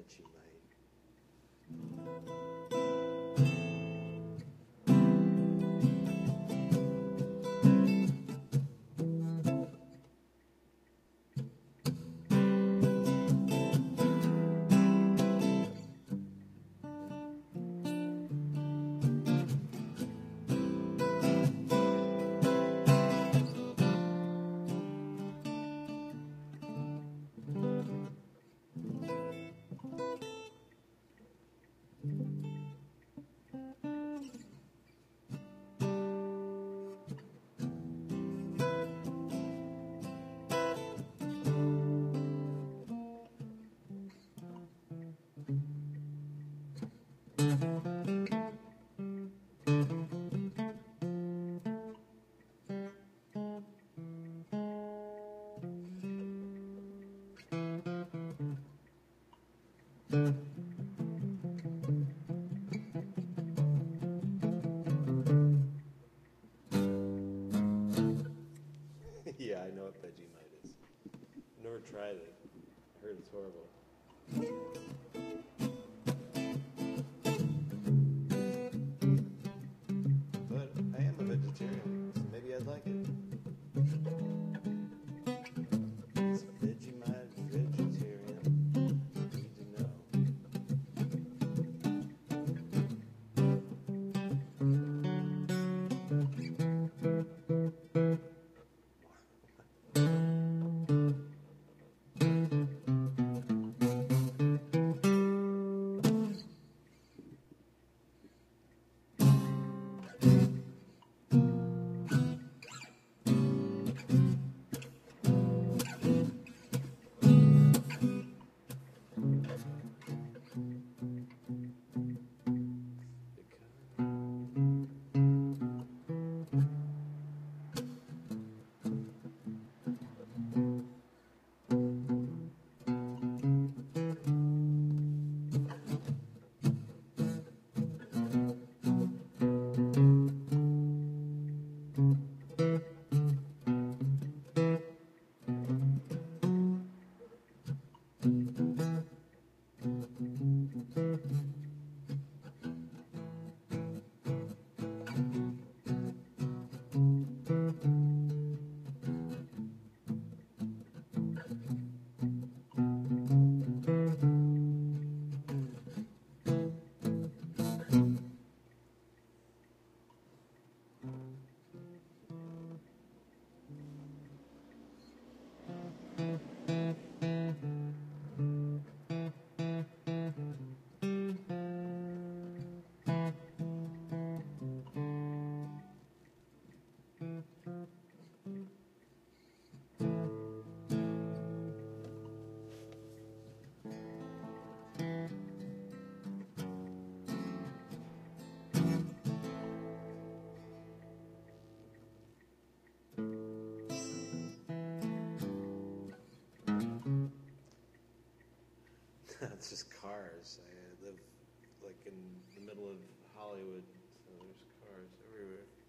bet you might. Yeah, I know what Vegemite is. I've never tried it. I heard it's horrible. But I am a vegetarian, so maybe I'd like it. Is Vegemite vegetarian? Need to know. It's just cars. I live like in the middle of Hollywood, so there's cars everywhere.